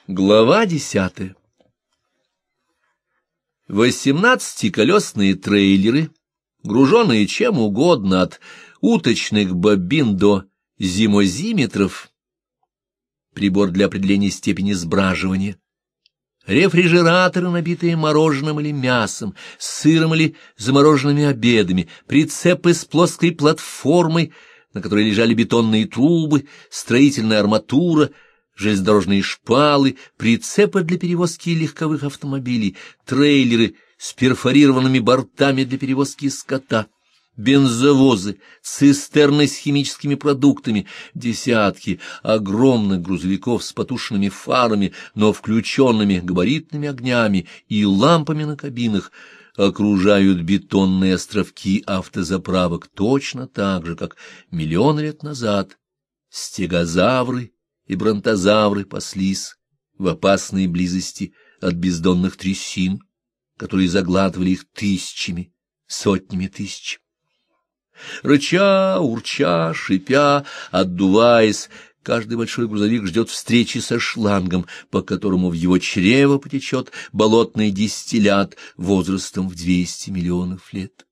Глава 10. 18-колесные трейлеры, груженные чем угодно, от уточных бобин до зимозиметров, прибор для определения степени сбраживания, рефрижераторы, набитые мороженым или мясом, сыром или замороженными обедами, прицепы с плоской платформой, на которой лежали бетонные трубы, строительная арматура, железнодорожные шпалы, прицепы для перевозки легковых автомобилей, трейлеры с перфорированными бортами для перевозки скота, бензовозы, цистерны с химическими продуктами, десятки огромных грузовиков с потушенными фарами, но включенными габаритными огнями и лампами на кабинах окружают бетонные островки автозаправок точно так же, как миллионы лет назад стегозавры и бронтозавры паслись в опасной близости от бездонных трясин, которые заглатывали их тысячами, сотнями тысяч. Рыча, урча, шипя, отдуваясь, каждый большой грузовик ждет встречи со шлангом, по которому в его чрево потечет болотный дистиллят возрастом в 200 миллионов лет.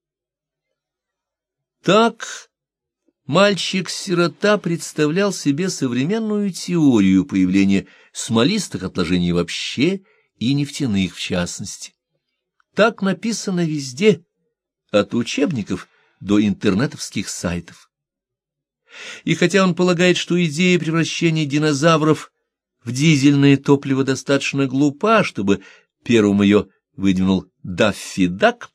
Так мальчик-сирота представлял себе современную теорию появления смолистых отложений вообще и нефтяных в частности. Так написано везде, от учебников до интернетовских сайтов. И хотя он полагает, что идея превращения динозавров в дизельное топливо достаточно глупа, чтобы первым ее выдвинул Даффи Дак,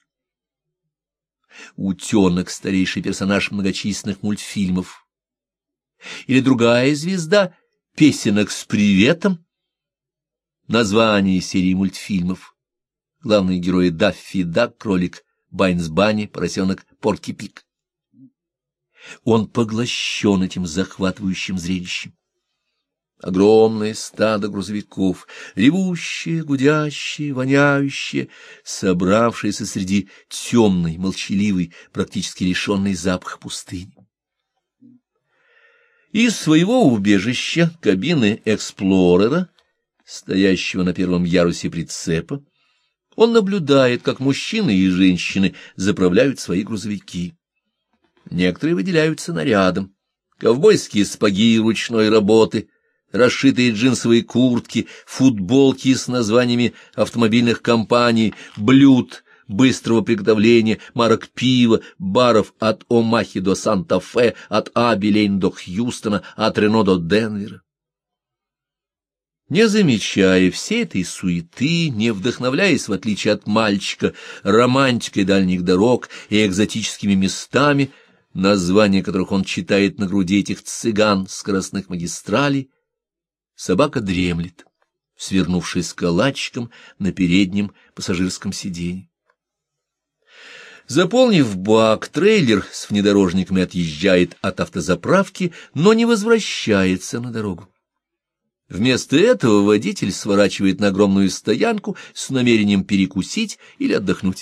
утенок, старейший персонаж многочисленных мультфильмов, или другая звезда песенок с приветом, название серии мультфильмов, главные герои Даффи Дак, кролик Байнс Банни, поросенок Порки Пиг. Он поглощен этим захватывающим зрелищем. Огромное стадо грузовиков, ревущие, гудящие, воняющие, собравшиеся среди темной, молчаливой, практически лишенной запаха пустыни. Из своего убежища, кабины эксплорера, стоящего на первом ярусе прицепа, он наблюдает, как мужчины и женщины заправляют свои грузовики. Некоторые выделяются нарядом: ковбойские сапоги ручной работы, расшитые джинсовые куртки, футболки с названиями автомобильных компаний, блюд быстрого приготовления, марок пива, баров от Омахи до Санта-Фе, от Аби-Лейн до Хьюстона, от Рено до Денвера. Не замечая всей этой суеты, не вдохновляясь, в отличие от мальчика, романтикой дальних дорог и экзотическими местами, названия которых он читает на груди этих цыган скоростных магистралей, собака дремлет, свернувшись калачиком на переднем пассажирском сиденье. Заполнив бак, трейлер с внедорожниками отъезжает от автозаправки, но не возвращается на дорогу. Вместо этого водитель сворачивает на огромную стоянку с намерением перекусить или отдохнуть.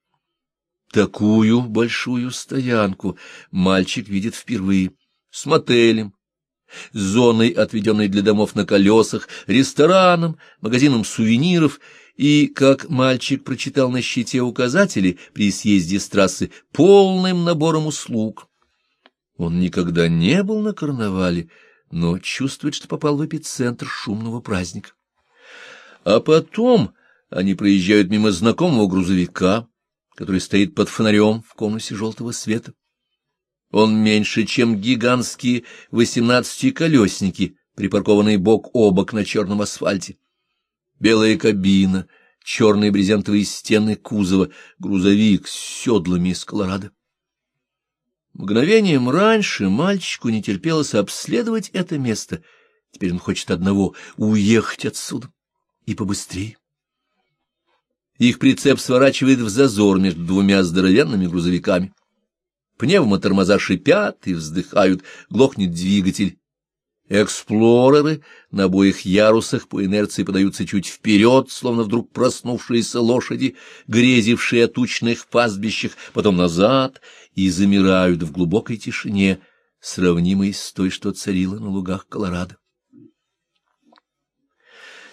Такую большую стоянку мальчик видит впервые, с мотелем, с зоной, отведенной для домов на колесах, рестораном, магазином сувениров и, как мальчик прочитал на щите указатели при съезде с трассы, полным набором услуг. Он никогда не был на карнавале, но чувствует, что попал в эпицентр шумного праздника. А потом они проезжают мимо знакомого грузовика, который стоит под фонарем в конусе желтого света. Он меньше, чем гигантские 18-колесники, припаркованные бок о бок на черном асфальте. Белая кабина, черные брезентовые стены кузова, грузовик с седлами из Колорадо. Мгновением раньше мальчику не терпелось обследовать это место. Теперь он хочет одного — уехать отсюда. И побыстрее. Их прицеп сворачивает в зазор между двумя здоровенными грузовиками. Пневмотормоза шипят и вздыхают, глохнет двигатель. Эксплореры на обоих ярусах по инерции подаются чуть вперед, словно вдруг проснувшиеся лошади, грезившие о тучных пастбищах, потом назад, и замирают в глубокой тишине, сравнимой с той, что царила на лугах Колорадо.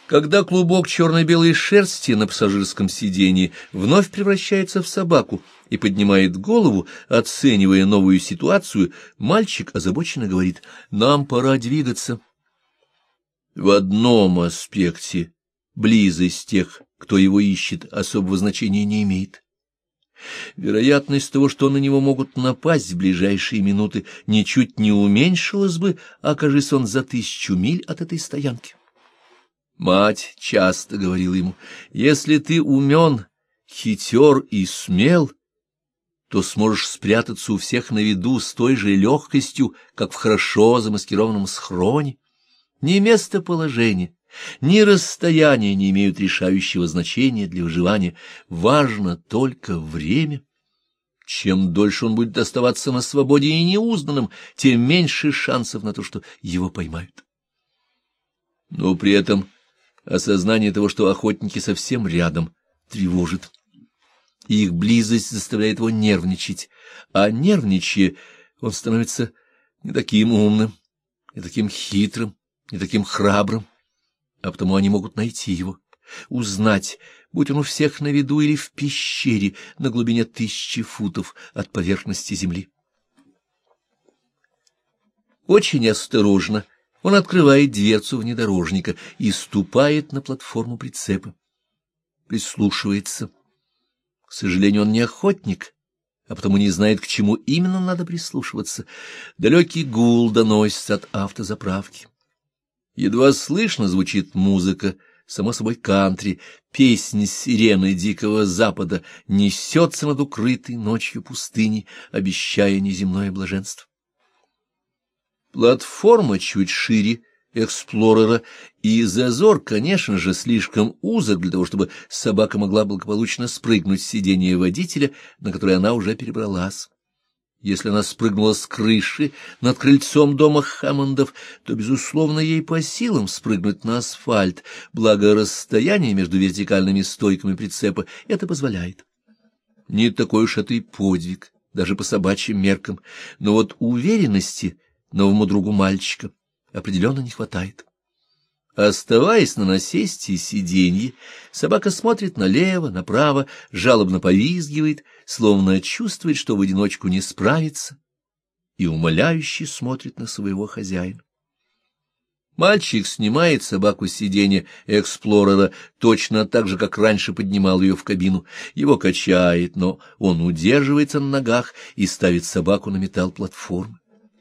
Когда клубок черно-белой шерсти на пассажирском сиденье вновь превращается в собаку и поднимает голову, оценивая новую ситуацию, мальчик озабоченно говорит: «Нам пора двигаться». В одном аспекте близость тех, кто его ищет, особого значения не имеет. Вероятность того, что на него могут напасть в ближайшие минуты, ничуть не уменьшилась бы, окажись он за 1000 миль от этой стоянки. Мать часто говорила ему: «Если ты умен, хитер и смел, то сможешь спрятаться у всех на виду с той же легкостью, как в хорошо замаскированном схроне. Ни местоположение, ни расстояние не имеют решающего значения для выживания. Важно только время. Чем дольше он будет оставаться на свободе и неузнанным, тем меньше шансов на то, что его поймают». Но при этом осознание того, что охотники совсем рядом, тревожит. Их близость заставляет его нервничать, а нервничая, он становится не таким умным, не таким хитрым, не таким храбрым, а потому они могут найти его, узнать, будь он у всех на виду или в пещере на глубине 1000 футов от поверхности земли. Очень осторожно он открывает дверцу внедорожника и ступает на платформу прицепа. Прислушивается. К сожалению, он не охотник, а потому не знает, к чему именно надо прислушиваться. Далекий гул доносится от автозаправки. Едва слышно звучит музыка, само собой кантри, песня сирены Дикого Запада несется над укрытой ночью пустыней, обещая неземное блаженство. Платформа чуть шире эксплорера, и зазор, конечно же, слишком узок для того, чтобы собака могла благополучно спрыгнуть с сиденья водителя, на которое она уже перебралась. Если она спрыгнула с крыши над крыльцом дома Хэммондов, то, безусловно, ей по силам спрыгнуть на асфальт, благо расстояние между вертикальными стойками прицепа это позволяет. Не такой уж это и подвиг, даже по собачьим меркам, но вот уверенности новому другу мальчика определенно не хватает. Оставаясь на насесте и сиденье, собака смотрит налево, направо, жалобно повизгивает, словно чувствует, что в одиночку не справится, и умоляюще смотрит на своего хозяина. Мальчик снимает собаку с сиденья эксплорера точно так же, как раньше поднимал ее в кабину. Его качает, но он удерживается на ногах и ставит собаку на металл платформы.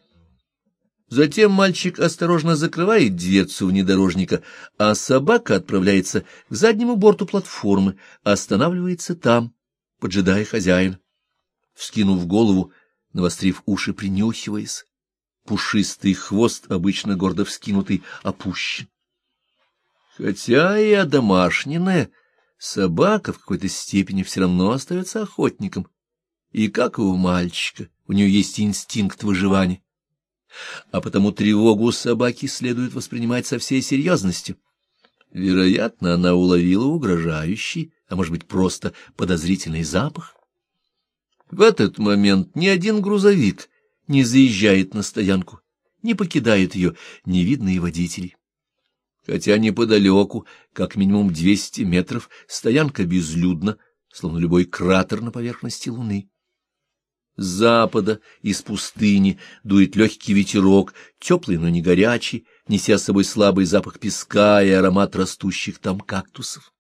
Затем мальчик осторожно закрывает дверцу внедорожника, а собака отправляется к заднему борту платформы, останавливается там, поджидая хозяина. Вскинув голову, навострив уши, принюхиваясь, пушистый хвост, обычно гордо вскинутый, опущен. Хотя и одомашненная, собака в какой-то степени все равно остается охотником, и, как и у мальчика, у нее есть инстинкт выживания. А потому тревогу собаки следует воспринимать со всей серьезностью. Вероятно, она уловила угрожающий, а может быть, просто подозрительный запах. В этот момент ни один грузовик не заезжает на стоянку, не покидает ее, не видно и водителей. Хотя неподалеку, как минимум 200 метров, стоянка безлюдна, словно любой кратер на поверхности Луны. С запада, из пустыни, дует легкий ветерок, теплый, но не горячий, неся с собой слабый запах песка и аромат растущих там кактусов.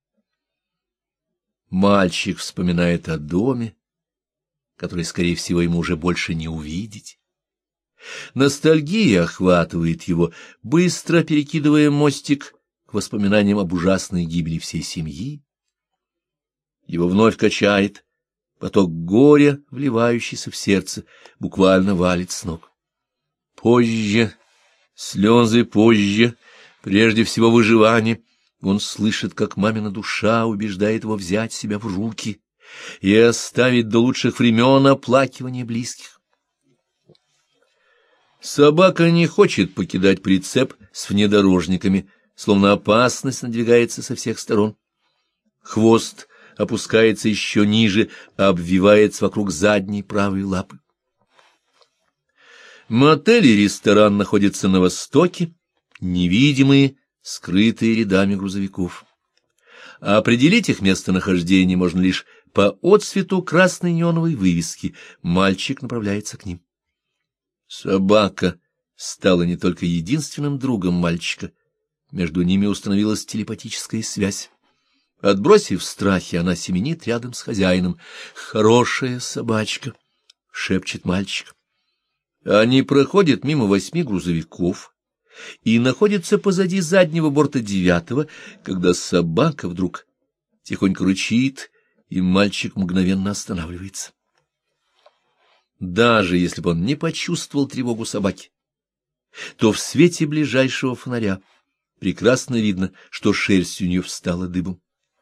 Мальчик вспоминает о доме, который, скорее всего, ему уже больше не увидеть. Ностальгия охватывает его, быстро перекидывая мостик к воспоминаниям об ужасной гибели всей семьи. Его вновь качает. Поток горя, вливающийся в сердце, буквально валит с ног. Позже, слезы позже, прежде всего выживание, он слышит, как мамина душа убеждает его взять себя в руки и оставить до лучших времен оплакивание близких. Собака не хочет покидать прицеп с внедорожниками, словно опасность надвигается со всех сторон. Хвост опускается еще ниже, обвивается вокруг задней правой лапы. Мотель и ресторан находятся на востоке, невидимые скрытые рядами грузовиков. А определить их местонахождение можно лишь по отсвету красной неоновой вывески. Мальчик направляется к ним. Собака стала не только единственным другом мальчика. Между ними установилась телепатическая связь. Отбросив страхи, она семенит рядом с хозяином. «Хорошая собачка», — шепчет мальчик. Они проходят мимо 8 грузовиков и находятся позади заднего борта 9-го, когда собака вдруг тихонько рычит, и мальчик мгновенно останавливается. Даже если бы он не почувствовал тревогу собаки, то в свете ближайшего фонаря прекрасно видно, что шерсть у нее встала дыбом.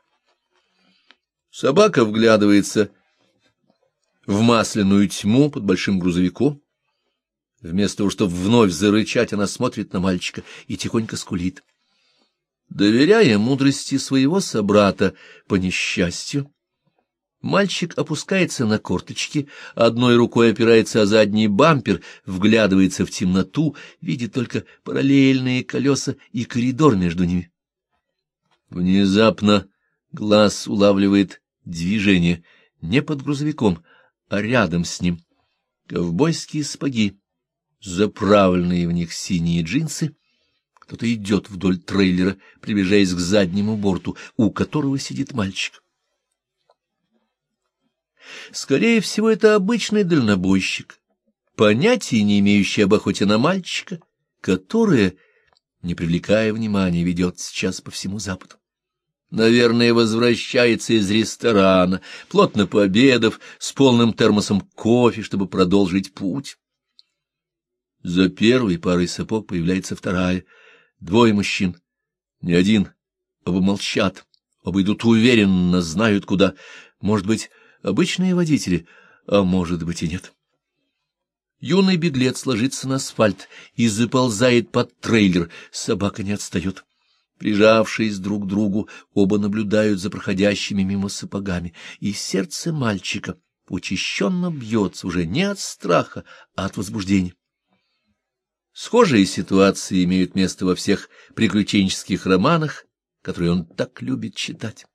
Собака вглядывается в масляную тьму под большим грузовиком. Вместо того, чтобы вновь зарычать, она смотрит на мальчика и тихонько скулит. Доверяя мудрости своего собрата по несчастью, мальчик опускается на корточки, одной рукой опирается о задний бампер, вглядывается в темноту, видит только параллельные колеса и коридор между ними. Внезапно глаз улавливает движение не под грузовиком, а рядом с ним. Ковбойские сапоги, заправленные в них синие джинсы. Кто-то идет вдоль трейлера, приближаясь к заднему борту, у которого сидит мальчик. Скорее всего, это обычный дальнобойщик, понятия не имеющий об охоте на мальчика, которая, не привлекая внимания, ведет сейчас по всему Западу. Наверное, возвращается из ресторана, плотно пообедав, с полным термосом кофе, чтобы продолжить путь. За первой парой сапог появляется вторая. 2 мужчин. Не один. Оба молчат. Оба идут уверенно, знают куда. Может быть, обычные водители, а может быть и нет. Юный беглец ложится на асфальт и заползает под трейлер. Собака не отстает. Прижавшись друг к другу, оба наблюдают за проходящими мимо сапогами, и сердце мальчика учащенно бьется уже не от страха, а от возбуждения. Схожие ситуации имеют место во всех приключенческих романах, которые он так любит читать.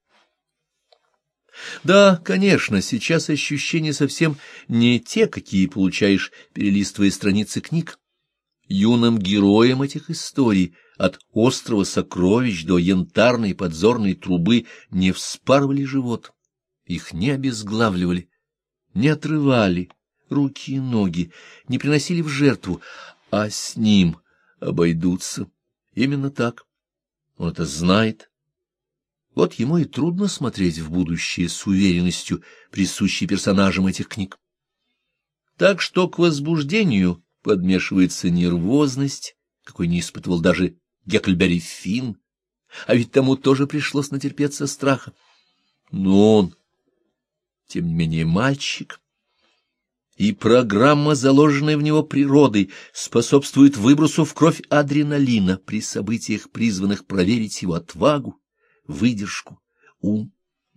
Да, конечно, сейчас ощущения совсем не те, какие получаешь, перелистывая страницы книг. Юным героям этих историй от острова сокровищ до янтарной подзорной трубы не вспарывали живот, их не обезглавливали, не отрывали руки и ноги, не приносили в жертву, а с ним обойдутся. Именно так. Он это знает. Вот ему и трудно смотреть в будущее с уверенностью, присущей персонажам этих книг. Так что к возбуждению подмешивается нервозность, какой не испытывал даже Гекльберри Финн, а ведь тому тоже пришлось натерпеться страха. Но он, тем не менее, мальчик, и программа, заложенная в него природой, способствует выбросу в кровь адреналина при событиях, призванных проверить его отвагу, выдержку, ум.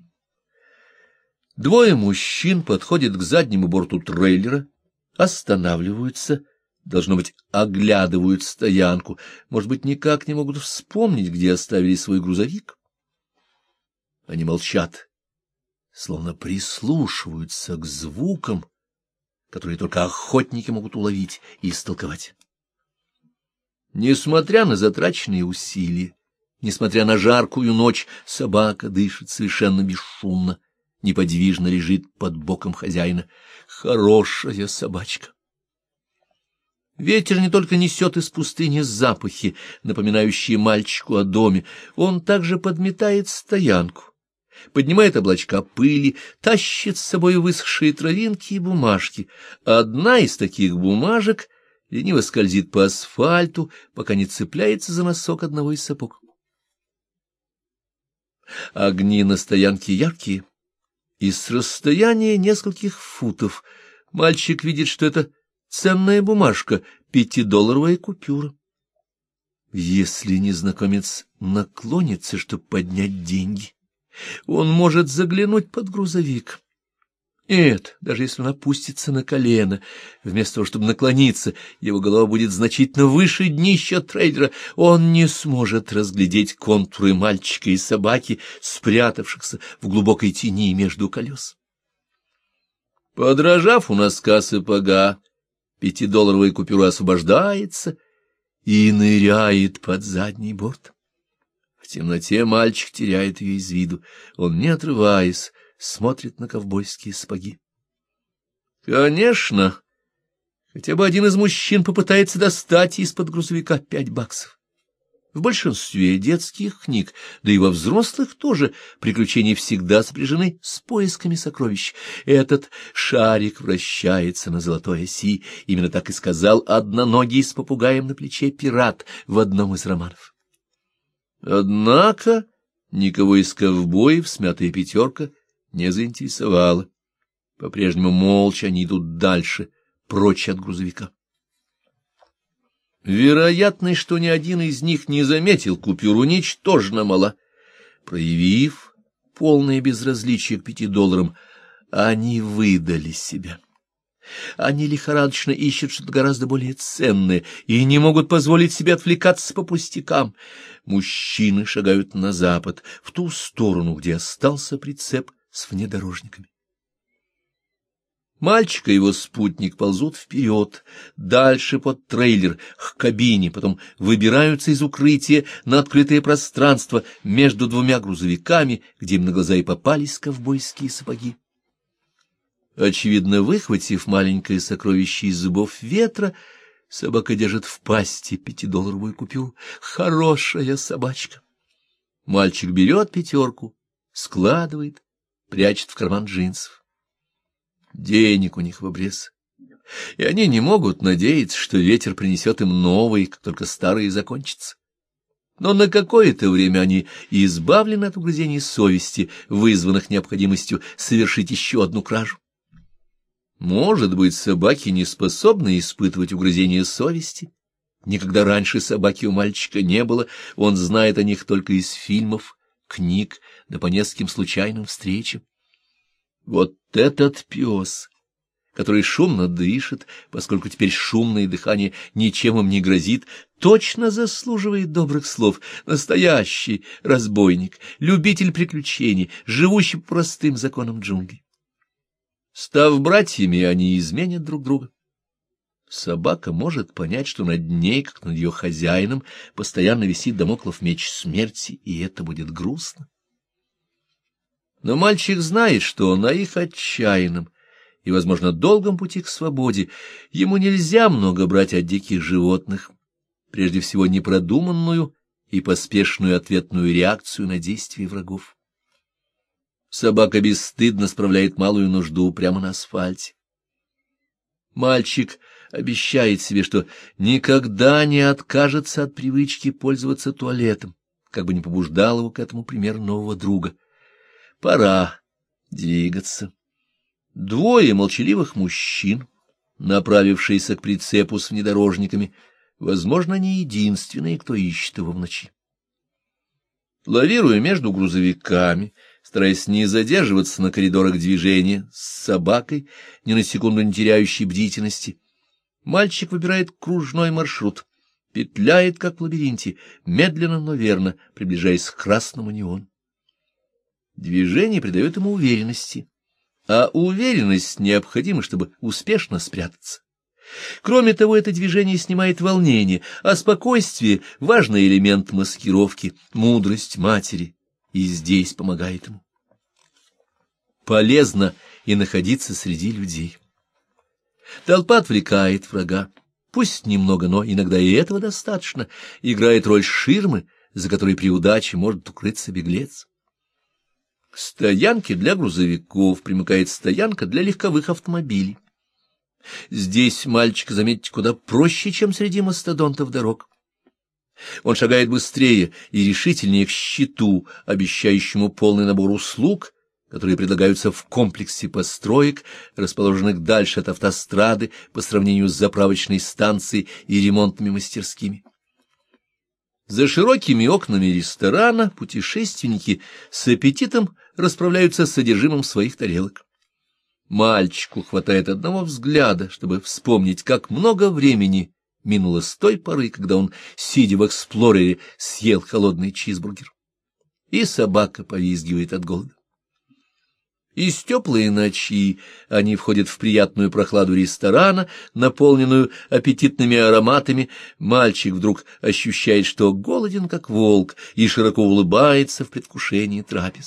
2 мужчин подходят к заднему борту трейлера, останавливаются, должно быть, оглядывают стоянку, может быть, никак не могут вспомнить, где оставили свой грузовик. Они молчат, словно прислушиваются к звукам, которые только охотники могут уловить и истолковать. Несмотря на затраченные усилия, несмотря на жаркую ночь, собака дышит совершенно бесшумно, неподвижно лежит под боком хозяина. Хорошая собачка. Ветер не только несет из пустыни запахи, напоминающие мальчику о доме, он также подметает стоянку, поднимает облачка пыли, тащит с собой высохшие травинки и бумажки. Одна из таких бумажек лениво скользит по асфальту, пока не цепляется за носок одного из сапог. Огни на стоянке яркие, и с расстояния нескольких футов мальчик видит, что это ценная бумажка, 5-долларовая купюра. Если незнакомец наклонится, чтобы поднять деньги, он может заглянуть под грузовик, Нет, даже если он опустится на колено, вместо того, чтобы наклониться, его голова будет значительно выше днища трейлера, он не сможет разглядеть контуры мальчика и собаки, спрятавшихся в глубокой тени между колес. Подражав у носка сапога, 5-долларовая купюра освобождается и ныряет под задний борт. В темноте мальчик теряет ее из виду. Он, не отрываясь, смотрит на ковбойские сапоги. Конечно, хотя бы один из мужчин попытается достать из-под грузовика $5. В большинстве детских книг, да и во взрослых тоже, приключения всегда сопряжены с поисками сокровищ. Этот шарик вращается на золотой оси, именно так и сказал одноногий с попугаем на плече пират в одном из романов. Однако никого из ковбоев смятая пятерка не заинтересовала. По-прежнему молча они идут дальше, прочь от грузовика. Вероятность, что ни один из них не заметил купюру, ничтожно мала. Проявив полное безразличие к $5, они выдали себя. Они лихорадочно ищут что-то гораздо более ценное и не могут позволить себе отвлекаться по пустякам. Мужчины шагают на запад, в ту сторону, где остался прицеп с внедорожниками. Мальчик и его спутник ползут вперед, дальше под трейлер, к кабине, потом выбираются из укрытия на открытое пространство между 2 грузовиками, где им на глаза и попались ковбойские сапоги. Очевидно, выхватив маленькое сокровище из зубов ветра, собака держит в пасти 5-долларовую купюру. Хорошая собачка. Мальчик берет 5, складывает, прячет в карман джинсов. Денег у них в обрез, и они не могут надеяться, что ветер принесет им новые, как только старые закончатся. Но на какое-то время они избавлены от угрызений совести, вызванных необходимостью совершить еще одну кражу. Может быть, собаки не способны испытывать угрызения совести. Никогда раньше собаки у мальчика не было, он знает о них только из фильмов, книг, да по нескольким случайным встречам. Вот этот пес, который шумно дышит, поскольку теперь шумное дыхание ничем им не грозит, точно заслуживает добрых слов. Настоящий разбойник, любитель приключений, живущий по простым законам джунглей. Став братьями, они изменят друг друга. Собака может понять, что над ней, как над ее хозяином, постоянно висит дамоклов меч смерти, и это будет грустно. Но мальчик знает, что на их отчаянном и, возможно, долгом пути к свободе ему нельзя много брать от диких животных, прежде всего непродуманную и поспешную ответную реакцию на действия врагов. Собака бесстыдно справляет малую нужду прямо на асфальте. Мальчик обещает себе, что никогда не откажется от привычки пользоваться туалетом, как бы ни побуждал его к этому пример нового друга. Пора двигаться. 2 молчаливых мужчин, направившиеся к прицепу с внедорожниками, возможно, не единственные, кто ищет его в ночи. Лавируя между грузовиками, стараясь не задерживаться на коридорах движения с собакой, ни на секунду не теряющей бдительности, мальчик выбирает кружной маршрут, петляет, как в лабиринте, медленно, но верно, приближаясь к красному неону. Движение придает ему уверенности, а уверенность необходима, чтобы успешно спрятаться. Кроме того, это движение снимает волнение, а спокойствие — важный элемент маскировки, мудрость матери, и здесь помогает ему. Полезно и находиться среди людей. Толпа отвлекает врага, пусть немного, но иногда и этого достаточно, играет роль ширмы, за которой при удаче может укрыться беглец. К стоянке для грузовиков примыкает стоянка для легковых автомобилей. Здесь мальчика заметить куда проще, чем среди мастодонтов дорог. Он шагает быстрее и решительнее к щиту, обещающему полный набор услуг, которые предлагаются в комплексе построек, расположенных дальше от автострады по сравнению с заправочной станцией и ремонтными мастерскими. За широкими окнами ресторана путешественники с аппетитом расправляются с содержимым своих тарелок. Мальчику хватает одного взгляда, чтобы вспомнить, как много времени минуло с той поры, когда он, сидя в эксплорере, съел холодный чизбургер. И собака повизгивает от голода. Из теплой ночи они входят в приятную прохладу ресторана, наполненную аппетитными ароматами. Мальчик вдруг ощущает, что голоден, как волк, и широко улыбается в предвкушении трапезы.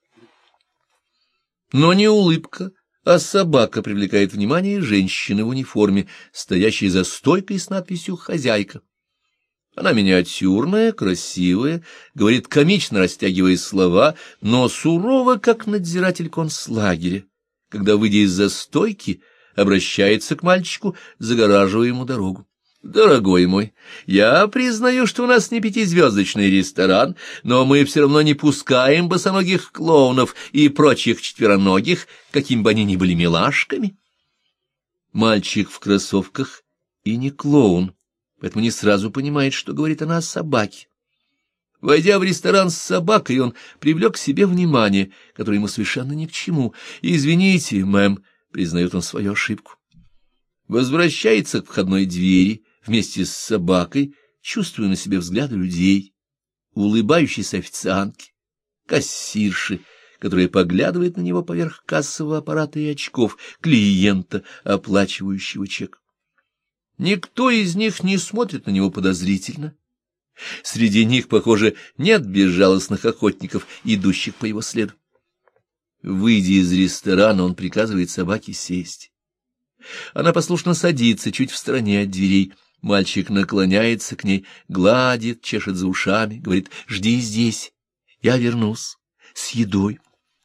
Но не улыбка, а собака привлекает внимание женщины в униформе, стоящей за стойкой с надписью «Хозяйка». Она миниатюрная, красивая, говорит, комично растягивая слова, но сурова, как надзиратель концлагеря, когда, выйдя из-за стойки, обращается к мальчику, загораживая ему дорогу. «Дорогой мой, я признаю, что у нас не пятизвездочный ресторан, но мы все равно не пускаем босоногих клоунов и прочих четвероногих, какими бы они ни были милашками». Мальчик в кроссовках и не клоун, поэтому не сразу понимает, что говорит она о собаке. Войдя в ресторан с собакой, он привлек к себе внимание, которое ему совершенно ни к чему. «Извините, мэм», — признает он свою ошибку. Возвращается к входной двери вместе с собакой, чувствуя на себе взгляды людей, улыбающейся официантки, кассирши, которая поглядывает на него поверх кассового аппарата и очков, клиента, оплачивающего чек. Никто из них не смотрит на него подозрительно. Среди них, похоже, нет безжалостных охотников, идущих по его следу. Выйдя из ресторана, он приказывает собаке сесть. Она послушно садится чуть в стороне от дверей. Мальчик наклоняется к ней, гладит, чешет за ушами, говорит: «Жди здесь, я вернусь с едой».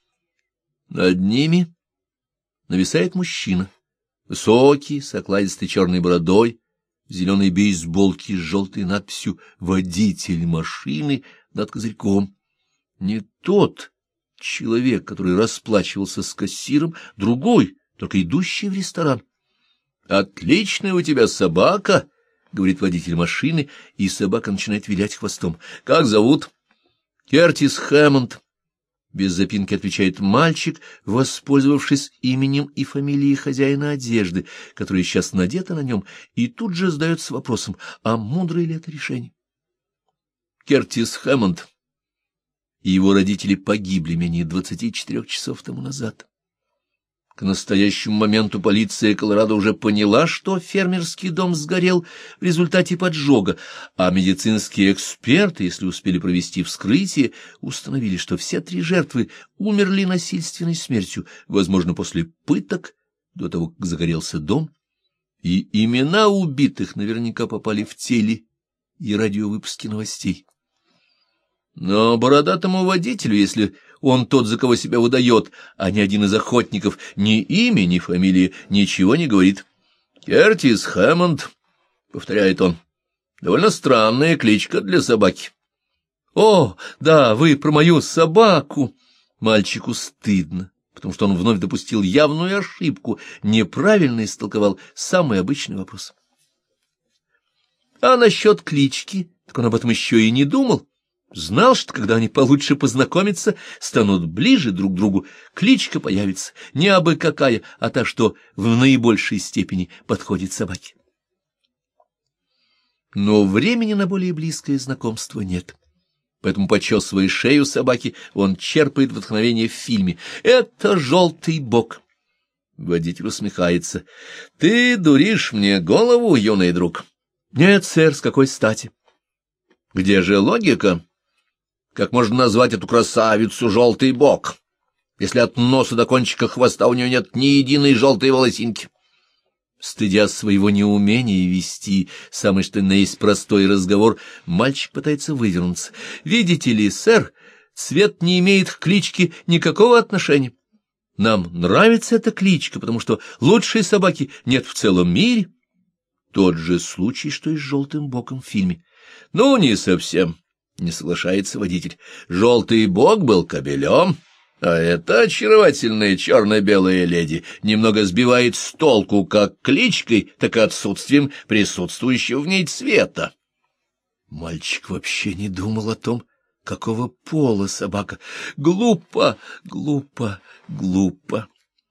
Над ними нависает мужчина, высокий, с окладистой черной бородой, в зеленой бейсболке с желтой надписью «Водитель машины» над козырьком. Не тот человек, который расплачивался с кассиром, другой, только идущий в ресторан. «Отличная у тебя собака», — говорит водитель машины, и собака начинает вилять хвостом. «Как зовут?» «Кертис Хэммонд», — без запинки отвечает мальчик, воспользовавшись именем и фамилией хозяина одежды, которая сейчас надета на нем, и тут же задается вопросом, а мудрое ли это решение? Кертис Хэммонд и его родители погибли менее 24 часов тому назад. К настоящему моменту полиция Колорадо уже поняла, что фермерский дом сгорел в результате поджога, а медицинские эксперты, если успели провести вскрытие, установили, что все 3 жертвы умерли насильственной смертью, возможно, после пыток, до того, как загорелся дом, и имена убитых наверняка попали в теле и радиовыпуски новостей. Но бородатому водителю, если он тот, за кого себя выдает, а не один из охотников, ни имя, ни фамилия ничего не говорит. «Кертис Хэммонд», — повторяет он, — «довольно странная кличка для собаки». «О, да, вы про мою собаку!» Мальчику стыдно, потому что он вновь допустил явную ошибку, неправильно истолковал самый обычный вопрос. А насчет клички, так он об этом еще и не думал. Знал, что когда они получше познакомятся, станут ближе друг к другу, кличка появится не абы какая, а та, что в наибольшей степени подходит собаке. Но времени на более близкое знакомство нет. Поэтому, почесывая шею собаки, он черпает вдохновение в фильме. «Это желтый бок». Водитель усмехается. «Ты дуришь мне голову, юный друг?» «Нет, сэр, с какой стати?» «Где же логика? Как можно назвать эту красавицу желтый бок, если от носа до кончика хвоста у нее нет ни единой желтой волосинки?» Стыдя своего неумения вести самый что ни на есть простой разговор, мальчик пытается вывернуться. «Видите ли, сэр, цвет не имеет к кличке никакого отношения. Нам нравится эта кличка, потому что лучшей собаки нет в целом мире». Тот же случай, что и с желтым боком в фильме. «Ну, не совсем», — не соглашается водитель. «Желтый бок был кобелем, а эта очаровательная черно-белая леди немного сбивает с толку как кличкой, так и отсутствием присутствующего в ней цвета». Мальчик вообще не думал о том, какого пола собака. Глупо, глупо, глупо.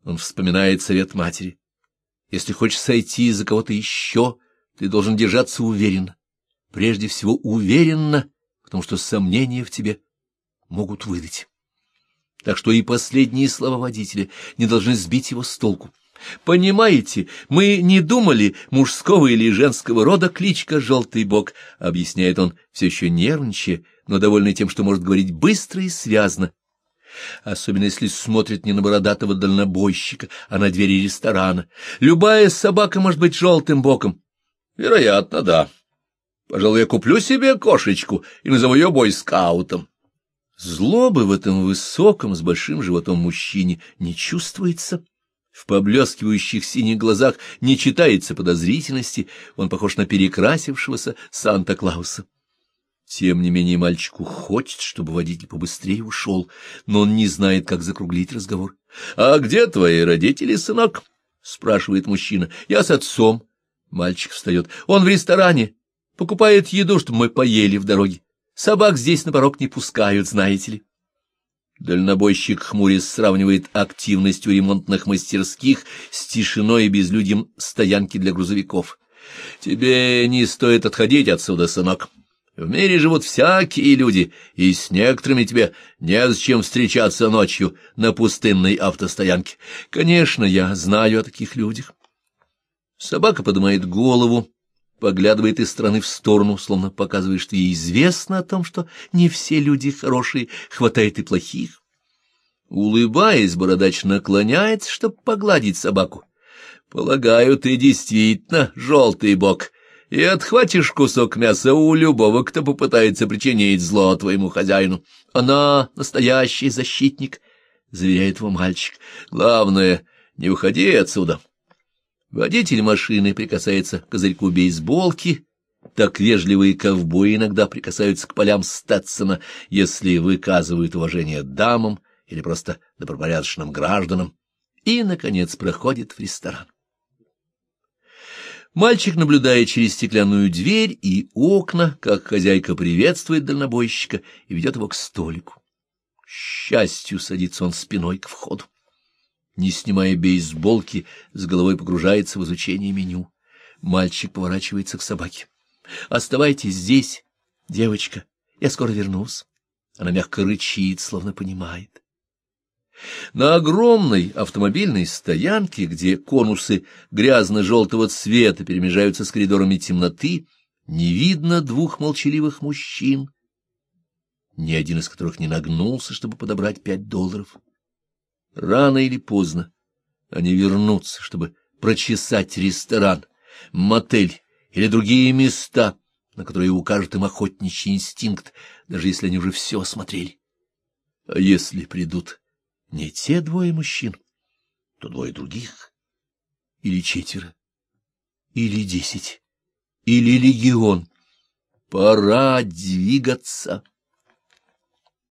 Он вспоминает совет матери. Если хочешь сойти за кого-то еще, ты должен держаться уверенно. Прежде всего уверенно, потому что сомнения в тебе могут выдать. Так что и последние слова водителя не должны сбить его с толку. «Понимаете, мы не думали, мужского или женского рода кличка «Желтый бок», — объясняет он, все еще нервничая, но довольный тем, что может говорить быстро и связно. Особенно если смотрит не на бородатого дальнобойщика, а на двери ресторана. Любая собака может быть желтым боком. Вероятно, да. Пожалуй, я куплю себе кошечку и назову ее бойскаутом. Злобы в этом высоком, с большим животом мужчине не чувствуется. В поблескивающих синих глазах не читается подозрительности, он похож на перекрасившегося Санта-Клауса. Тем не менее мальчику хочется, чтобы водитель побыстрее ушел, но он не знает, как закруглить разговор. — А где твои родители, сынок? — спрашивает мужчина. — Я с отцом. Мальчик встает. — Он в ресторане. Покупает еду, чтобы мы поели в дороге. Собак здесь на порог не пускают, знаете ли. Дальнобойщик хмурясь сравнивает активность у ремонтных мастерских с тишиной и безлюдьем стоянки для грузовиков. — Тебе не стоит отходить отсюда, сынок. В мире живут всякие люди, и с некоторыми тебе незачем встречаться ночью на пустынной автостоянке. Конечно, я знаю о таких людях. Собака поднимает голову, поглядывает из стороны в сторону, словно показывает, что ей известно о том, что не все люди хорошие, хватает и плохих. Улыбаясь, бородач наклоняется, чтобы погладить собаку. Полагаю, ты действительно желтый бок, и отхватишь кусок мяса у любого, кто попытается причинить зло твоему хозяину. Она настоящий защитник, — заверяет его мальчик. Главное, не уходи отсюда. Водитель машины прикасается к козырьку бейсболки. Так вежливые ковбои иногда прикасаются к полям Стетсона, если выказывают уважение дамам или просто добропорядочным гражданам. И, наконец, проходит в ресторан. Мальчик наблюдает через стеклянную дверь и окна, как хозяйка приветствует дальнобойщика и ведет его к столику. К счастью, садится он спиной к входу. Не снимая бейсболки, с головой погружается в изучение меню. Мальчик поворачивается к собаке. — Оставайтесь здесь, девочка, я скоро вернусь. Она мягко рычит, словно понимает. На огромной автомобильной стоянке, где конусы грязно-желтого цвета перемежаются с коридорами темноты, не видно двух молчаливых мужчин, ни один из которых не нагнулся, чтобы подобрать $5. Рано или поздно они вернутся, чтобы прочесать ресторан, мотель или другие места, на которые укажет им охотничий инстинкт, даже если они уже все осмотрели. А если придут не те двое мужчин, то двое других, или 4, или 10, или легион. Пора двигаться.